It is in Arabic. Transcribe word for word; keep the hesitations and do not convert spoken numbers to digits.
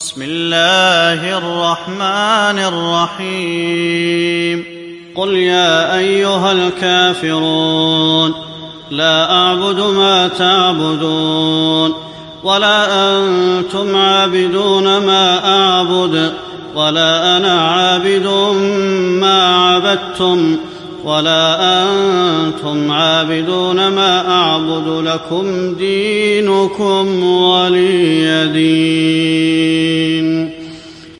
بسم الله الرحمن الرحيم قل يا أيها الكافرون لا أعبد ما تعبدون ولا أنتم عابدون ما أعبد ولا أنا عابد ما عبدتم ولا أنتم عابدون ما أعبد لكم دينكم ولي دين.